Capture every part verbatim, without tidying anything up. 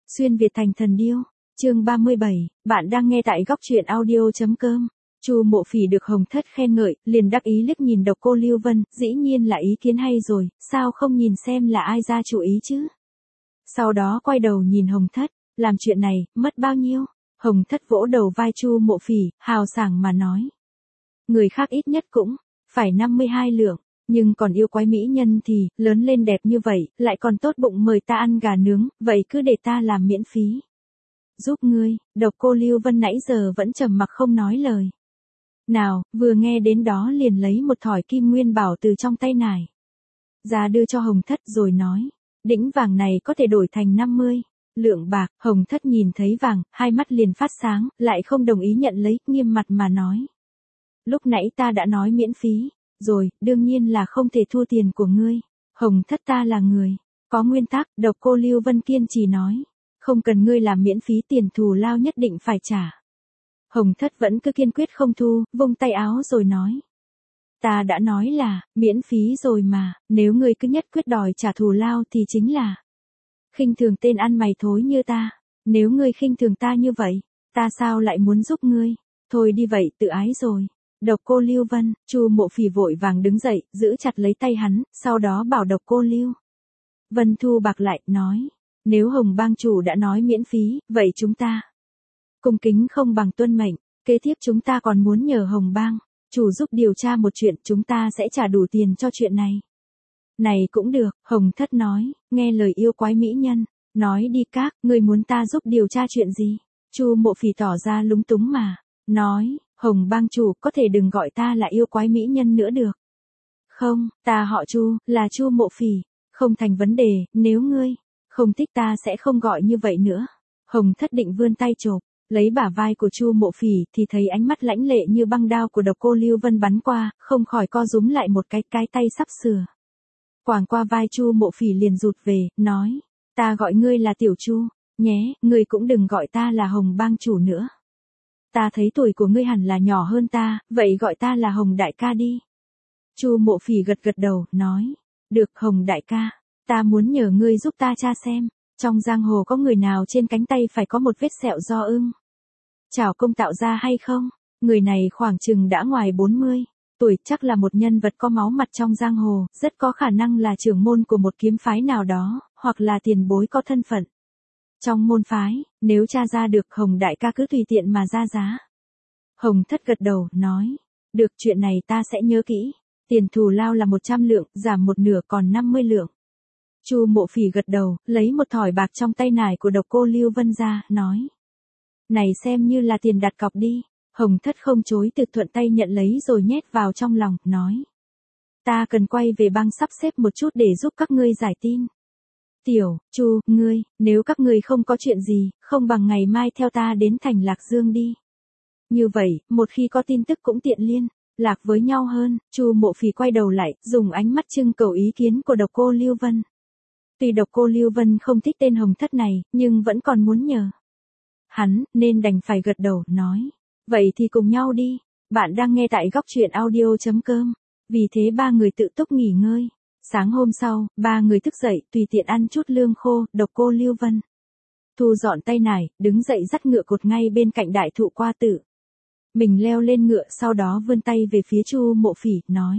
Xuyên Việt thành thần điêu, chương ba mươi bảy, bạn đang nghe tại góc truyện audio.com. Chu Mộ Phỉ được Hồng Thất khen ngợi, liền đắc ý liếc nhìn Độc Cô Lưu Vân, dĩ nhiên là ý kiến hay rồi, sao không nhìn xem là ai ra chủ ý chứ? Sau đó quay đầu nhìn Hồng Thất, làm chuyện này, mất bao nhiêu? Hồng Thất vỗ đầu vai Chu Mộ Phỉ, hào sảng mà nói. Người khác ít nhất cũng, phải năm mươi hai lượng. Nhưng còn yêu quái mỹ nhân thì, lớn lên đẹp như vậy, lại còn tốt bụng mời ta ăn gà nướng, vậy cứ để ta làm miễn phí. Giúp ngươi, Độc Cô Lưu Vân nãy giờ vẫn trầm mặc không nói lời. Nào, vừa nghe đến đó liền lấy một thỏi kim nguyên bảo từ trong tay nải ra đưa cho Hồng Thất rồi nói, đĩnh vàng này có thể đổi thành năm mươi lượng bạc. Hồng Thất nhìn thấy vàng, hai mắt liền phát sáng, lại không đồng ý nhận lấy, nghiêm mặt mà nói. Lúc nãy ta đã nói miễn phí. Rồi, đương nhiên là không thể thua tiền của ngươi. Hồng Thất ta là người có nguyên tắc. Độc Cô Lưu Vân kiên trì nói. Không cần ngươi làm miễn phí, tiền thù lao nhất định phải trả. Hồng Thất vẫn cứ kiên quyết không thu, vung tay áo rồi nói. Ta đã nói là, miễn phí rồi mà, nếu ngươi cứ nhất quyết đòi trả thù lao thì chính là khinh thường tên ăn mày thối như ta. Nếu ngươi khinh thường ta như vậy, ta sao lại muốn giúp ngươi? Thôi đi vậy, tự ái rồi. Độc Cô Lưu Vân, Chu Mộ Phỉ vội vàng đứng dậy, giữ chặt lấy tay hắn, sau đó bảo Độc Cô Lưu Vân thu bạc lại, nói, nếu Hồng bang chủ đã nói miễn phí, vậy chúng ta cung kính không bằng tuân mệnh, kế tiếp chúng ta còn muốn nhờ Hồng bang chủ giúp điều tra một chuyện, chúng ta sẽ trả đủ tiền cho chuyện này. Này cũng được, Hồng Thất nói, nghe lời yêu quái mỹ nhân, nói đi các, ngươi muốn ta giúp điều tra chuyện gì? Chu Mộ Phỉ tỏ ra lúng túng mà, nói. Hồng bang chủ, có thể đừng gọi ta là yêu quái mỹ nhân nữa được không? Ta họ Chu, là Chu Mộ Phỉ. Không thành vấn đề, nếu ngươi không thích ta sẽ không gọi như vậy nữa. Hồng Thất định vươn tay chộp lấy bả vai của Chu Mộ Phỉ thì thấy ánh mắt lãnh lệ như băng đao của Độc Cô Lưu Vân bắn qua, không khỏi co rúm lại một cái, cái tay sắp sửa quàng qua vai Chu Mộ Phỉ liền rụt về, nói, ta gọi ngươi là Tiểu Chu nhé, ngươi cũng đừng gọi ta là Hồng bang chủ nữa. Ta thấy tuổi của ngươi hẳn là nhỏ hơn ta, vậy gọi ta là Hồng đại ca đi. Chu Mộ Phỉ gật gật đầu, nói, được Hồng đại ca, ta muốn nhờ ngươi giúp ta tra xem, trong giang hồ có người nào trên cánh tay phải có một vết sẹo do ưng chảo công tạo ra hay không? Người này khoảng chừng đã ngoài bốn mươi tuổi, chắc là một nhân vật có máu mặt trong giang hồ, rất có khả năng là trưởng môn của một kiếm phái nào đó, hoặc là tiền bối có thân phận trong môn phái, nếu tra ra được Hồng đại ca cứ tùy tiện mà ra giá. Hồng Thất gật đầu, nói, được, chuyện này ta sẽ nhớ kỹ, tiền thù lao là một trăm lượng, giảm một nửa còn năm mươi lượng. Chu Mộ Phỉ gật đầu, lấy một thỏi bạc trong tay nải của Độc Cô Lưu Vân ra, nói, này xem như là tiền đặt cọc đi. Hồng Thất không chối từ, thuận tay nhận lấy rồi nhét vào trong lòng, nói, ta cần quay về bang sắp xếp một chút để giúp các ngươi giải tin. Tiểu, Chu, ngươi, nếu các ngươi không có chuyện gì, không bằng ngày mai theo ta đến thành Lạc Dương đi. Như vậy, một khi có tin tức cũng tiện liên lạc với nhau hơn. Chu Mộ Phỉ quay đầu lại, dùng ánh mắt trưng cầu ý kiến của Độc Cô Lưu Vân. Tuy Độc Cô Lưu Vân không thích tên Hồng Thất này, nhưng vẫn còn muốn nhờ hắn, nên đành phải gật đầu, nói, vậy thì cùng nhau đi. Bạn đang nghe tại góc truyện audio.com. Vì thế ba người tự túc nghỉ ngơi. Sáng hôm sau, ba người thức dậy, tùy tiện ăn chút lương khô. Độc Cô Lưu Vân thu dọn tay nải, đứng dậy dắt ngựa cột ngay bên cạnh đại thụ qua tử. Mình leo lên ngựa, sau đó vươn tay về phía Chu Mộ Phỉ, nói,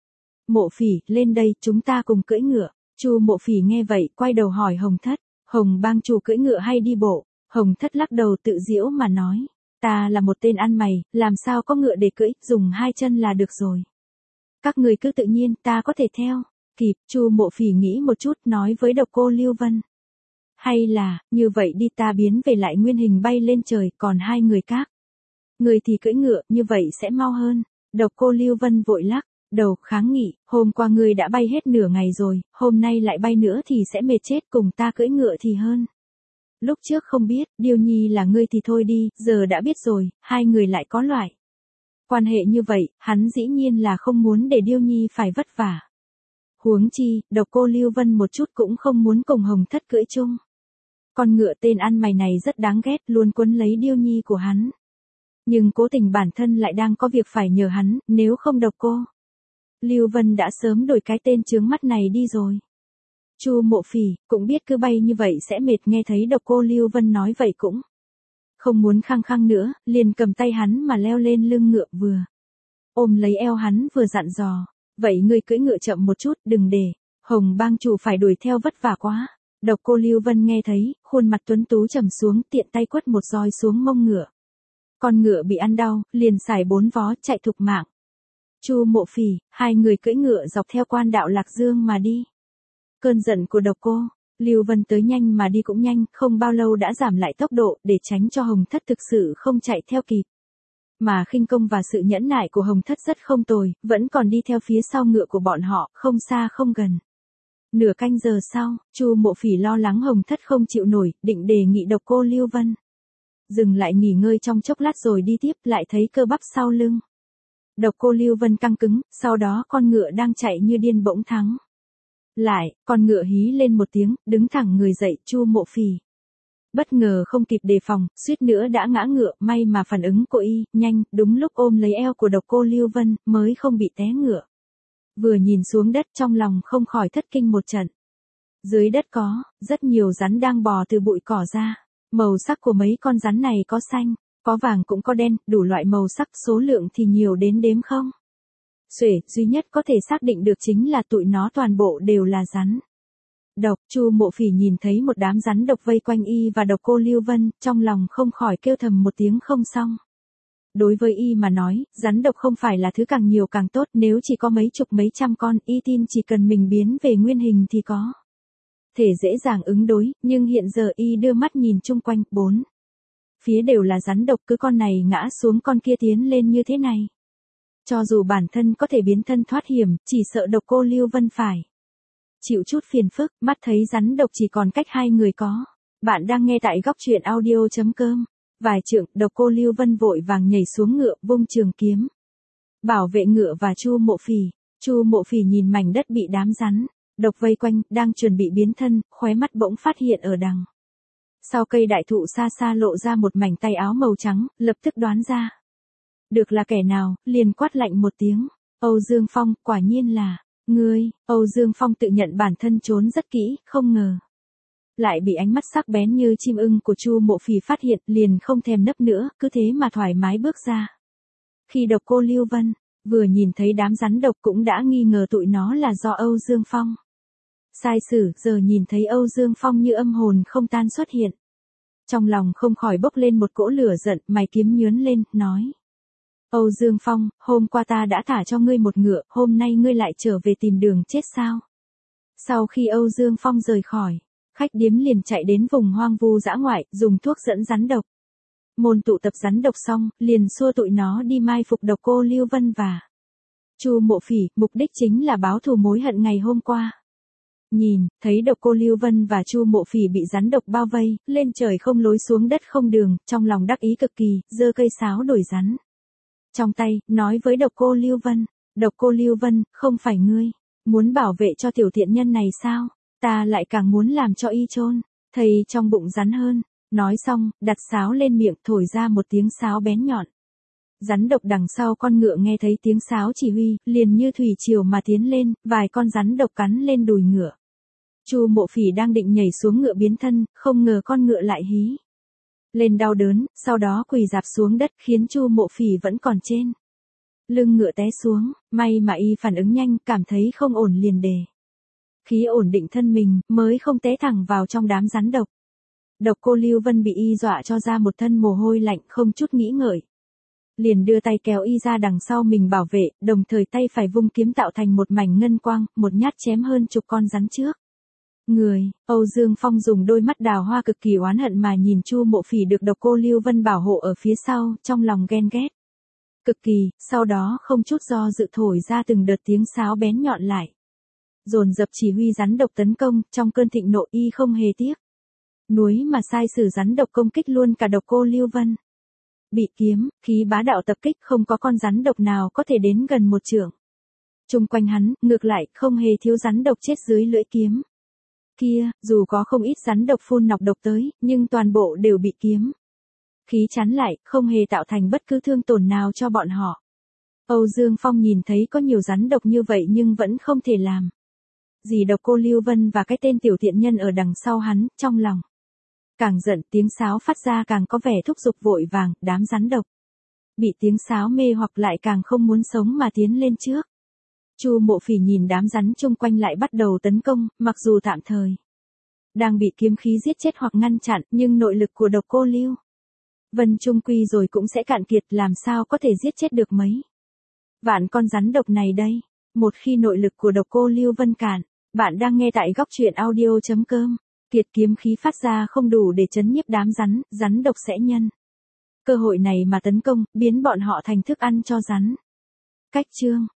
Mộ Phỉ, lên đây, chúng ta cùng cưỡi ngựa. Chu Mộ Phỉ nghe vậy, quay đầu hỏi Hồng Thất, Hồng bang chủ cưỡi ngựa hay đi bộ? Hồng Thất lắc đầu tự giễu mà nói, ta là một tên ăn mày, làm sao có ngựa để cưỡi, dùng hai chân là được rồi. Các người cứ tự nhiên, ta có thể theo kịp. Chu Mộ Phỉ nghĩ một chút, nói với Độc Cô Lưu Vân, hay là, như vậy đi, ta biến về lại nguyên hình bay lên trời, còn hai người các người thì cưỡi ngựa, như vậy sẽ mau hơn. Độc Cô Lưu Vân vội lắc đầu kháng nghị, hôm qua ngươi đã bay hết nửa ngày rồi, hôm nay lại bay nữa thì sẽ mệt chết, cùng ta cưỡi ngựa thì hơn. Lúc trước không biết, Điêu Nhi là ngươi thì thôi đi, giờ đã biết rồi, hai người lại có loại quan hệ như vậy, hắn dĩ nhiên là không muốn để Điêu Nhi phải vất vả. Huống chi, Độc Cô Lưu Vân một chút cũng không muốn cùng Hồng Thất cưỡi chung. Con ngựa tên ăn mày này rất đáng ghét, luôn quấn lấy Điêu Nhi của hắn. Nhưng cố tình bản thân lại đang có việc phải nhờ hắn, nếu không Độc Cô Lưu Vân đã sớm đổi cái tên chướng mắt này đi rồi. Chu Mộ Phỉ cũng biết cứ bay như vậy sẽ mệt, nghe thấy Độc Cô Lưu Vân nói vậy cũng không muốn khăng khăng nữa, liền cầm tay hắn mà leo lên lưng ngựa, vừa ôm lấy eo hắn vừa dặn dò, vậy ngươi cưỡi ngựa chậm một chút, đừng để Hồng Bang chủ phải đuổi theo vất vả quá. Độc Cô Lưu Vân nghe thấy, khuôn mặt tuấn tú trầm xuống, tiện tay quất một roi xuống mông ngựa. Con ngựa bị ăn đau, liền xài bốn vó chạy thục mạng. Chu Mộ Phỉ, hai người cưỡi ngựa dọc theo quan đạo Lạc Dương mà đi. Cơn giận của Độc Cô Lưu Vân tới nhanh mà đi cũng nhanh, không bao lâu đã giảm lại tốc độ để tránh cho Hồng Thất thực sự không chạy theo kịp. Mà khinh công và sự nhẫn nại của Hồng Thất rất không tồi, vẫn còn đi theo phía sau ngựa của bọn họ, không xa không gần. Nửa canh giờ sau, Chu Mộ Phỉ lo lắng Hồng Thất không chịu nổi, định đề nghị Độc Cô Lưu Vân dừng lại nghỉ ngơi trong chốc lát rồi đi tiếp, lại thấy cơ bắp sau lưng Độc Cô Lưu Vân căng cứng, sau đó con ngựa đang chạy như điên bỗng thắng lại, con ngựa hí lên một tiếng, đứng thẳng người dậy. Chu Mộ Phỉ bất ngờ không kịp đề phòng, suýt nữa đã ngã ngựa, may mà phản ứng của y nhanh, đúng lúc ôm lấy eo của Độc Cô Lưu Vân, mới không bị té ngựa. Vừa nhìn xuống đất trong lòng không khỏi thất kinh một trận. Dưới đất có rất nhiều rắn đang bò từ bụi cỏ ra. Màu sắc của mấy con rắn này có xanh, có vàng cũng có đen, đủ loại màu sắc, số lượng thì nhiều đến đếm không xuể, duy nhất có thể xác định được chính là tụi nó toàn bộ đều là rắn độc. Chu Mộ Phỉ nhìn thấy một đám rắn độc vây quanh y và Độc Cô Lưu Vân, trong lòng không khỏi kêu thầm một tiếng không xong. Đối với y mà nói, rắn độc không phải là thứ càng nhiều càng tốt, nếu chỉ có mấy chục mấy trăm con, y tin chỉ cần mình biến về nguyên hình thì có thể dễ dàng ứng đối, nhưng hiện giờ y đưa mắt nhìn chung quanh, bốn phía đều là rắn độc, cứ con này ngã xuống con kia tiến lên như thế này. Cho dù bản thân có thể biến thân thoát hiểm, chỉ sợ Độc Cô Lưu Vân phải chịu chút phiền phức, mắt thấy rắn độc chỉ còn cách hai người có. Bạn đang nghe tại góc truyện audio chấm com. Vài trượng, Độc Cô Lưu Vân vội vàng nhảy xuống ngựa, vung trường kiếm bảo vệ ngựa và Chu Mộ Phỉ. Chu Mộ Phỉ nhìn mảnh đất bị đám rắn độc vây quanh, đang chuẩn bị biến thân, khóe mắt bỗng phát hiện ở đằng sau cây đại thụ xa xa lộ ra một mảnh tay áo màu trắng, lập tức đoán ra được là kẻ nào, liền quát lạnh một tiếng. Âu Dương Phong, quả nhiên là ngươi. Âu Dương Phong tự nhận bản thân trốn rất kỹ, không ngờ lại bị ánh mắt sắc bén như chim ưng của Chu Mộ Phỉ phát hiện, liền không thèm nấp nữa, cứ thế mà thoải mái bước ra. Khi Độc Cô Lưu Vân vừa nhìn thấy đám rắn độc cũng đã nghi ngờ tụi nó là do Âu Dương Phong sai sử, giờ nhìn thấy Âu Dương Phong như âm hồn không tan xuất hiện, trong lòng không khỏi bốc lên một cỗ lửa giận, mày kiếm nhướng lên, nói: Âu Dương Phong, hôm qua ta đã thả cho ngươi một ngựa, hôm nay ngươi lại trở về tìm đường chết sao? Sau khi Âu Dương Phong rời khỏi khách điếm, liền chạy đến vùng hoang vu dã ngoại, dùng thuốc dẫn rắn độc môn tụ tập rắn độc xong, liền xua tụi nó đi mai phục Độc Cô Lưu Vân và Chu Mộ Phỉ, mục đích chính là báo thù mối hận ngày hôm qua. Nhìn thấy Độc Cô Lưu Vân và Chu Mộ Phỉ bị rắn độc bao vây, lên trời không lối xuống đất không đường, trong lòng đắc ý cực kỳ, giơ cây sáo đuổi rắn trong tay, nói với Độc Cô Lưu Vân: Độc Cô Lưu Vân, không phải ngươi muốn bảo vệ cho tiểu thiện nhân này sao? Ta lại càng muốn làm cho y chôn thây trong bụng rắn hơn. Nói xong, đặt sáo lên miệng, thổi ra một tiếng sáo bén nhọn. Rắn độc đằng sau con ngựa nghe thấy tiếng sáo chỉ huy, liền như thủy triều mà tiến lên, vài con rắn độc cắn lên đùi ngựa. Chu Mộ Phỉ đang định nhảy xuống ngựa biến thân, không ngờ con ngựa lại hí lên đau đớn, sau đó quỳ rạp xuống đất, khiến Chu Mộ Phỉ vẫn còn trên lưng ngựa té xuống, may mà y phản ứng nhanh, cảm thấy không ổn liền đề khí ổn định thân mình, mới không té thẳng vào trong đám rắn độc. Độc Cô Lưu Vân bị y dọa cho ra một thân mồ hôi lạnh, không chút nghĩ ngợi liền đưa tay kéo y ra đằng sau mình bảo vệ, đồng thời tay phải vung kiếm tạo thành một mảnh ngân quang, một nhát chém hơn chục con rắn trước người. Âu Dương Phong dùng đôi mắt đào hoa cực kỳ oán hận mà nhìn Chu Mộ Phỉ được Độc Cô Lưu Vân bảo hộ ở phía sau, trong lòng ghen ghét cực kỳ, sau đó không chút do dự thổi ra từng đợt tiếng sáo bén nhọn lại, dồn dập chỉ huy rắn độc tấn công. Trong cơn thịnh nộ, y không hề tiếc nuối mà sai sử rắn độc công kích luôn cả Độc Cô Lưu Vân. Bị kiếm khí bá đạo tập kích, không có con rắn độc nào có thể đến gần một trượng chung quanh hắn, ngược lại không hề thiếu rắn độc chết dưới lưỡi kiếm kia. Dù có không ít rắn độc phun nọc độc tới, nhưng toàn bộ đều bị kiếm khí chắn lại, không hề tạo thành bất cứ thương tổn nào cho bọn họ. Âu Dương Phong nhìn thấy có nhiều rắn độc như vậy nhưng vẫn không thể làm dì độc cô Lưu Vân và cái tên tiểu tiện nhân ở đằng sau hắn, trong lòng càng giận, tiếng sáo phát ra càng có vẻ thúc giục vội vàng, đám rắn độc bị tiếng sáo mê hoặc lại càng không muốn sống mà tiến lên trước. Chu Mộ Phỉ nhìn đám rắn chung quanh lại bắt đầu tấn công, mặc dù tạm thời đang bị kiếm khí giết chết hoặc ngăn chặn, nhưng nội lực của độc cô Lưu Vân chung quy rồi cũng sẽ cạn kiệt, làm sao có thể giết chết được mấy vạn con rắn độc này đây. Một khi nội lực của độc cô Lưu Vân cạn, bạn đang nghe tại góc truyện audio chấm com, kiệt kiếm khí phát ra không đủ để chấn nhiếp đám rắn, rắn độc sẽ nhân cơ hội này mà tấn công, biến bọn họ thành thức ăn cho rắn. Cách chương